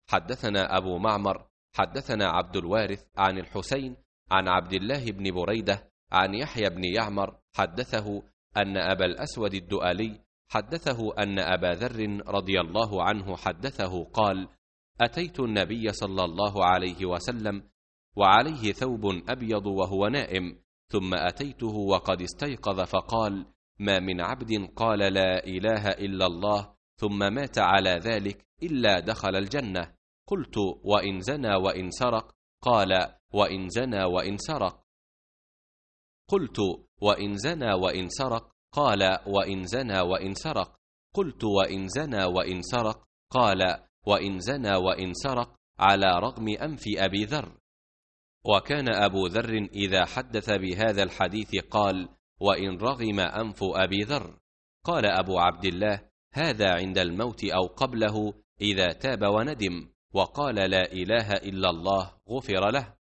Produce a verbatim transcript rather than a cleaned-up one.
حدثنا أبو معمر حدثنا عبد الوارث عن الحسين عن عبد الله بن بريدة عن يحيى بن يعمر حدثه أن أبا الأسود الدؤلي حدثه أن أبا ذر رضي الله عنه حدثه قال: أتيت النبي صلى الله عليه وسلم وعليه ثوب أبيض وهو نائم، ثم أتيته وقد استيقظ فقال: ما من عبد قال لا إله إلا الله ثم مات على ذلك إلا دخل الجنة. قلت: وإن زنى وإن سرق؟ قال: وإن زنى وإن سرق. قلت: وإن زنى وإن سرق؟ قال: وإن زنى وإن سرق. قلت: وإن زنى وإن سرق؟ قال: وإن زنى وإن سرق على رغم أنف أبي ذر. وكان أبو ذر إذا حدث بهذا الحديث قال: وإن رغم أنف أبي ذر. قال أبو عبد الله: هذا عند الموت أو قبله إذا تاب وندم وقال لا إله إلا الله غفر له.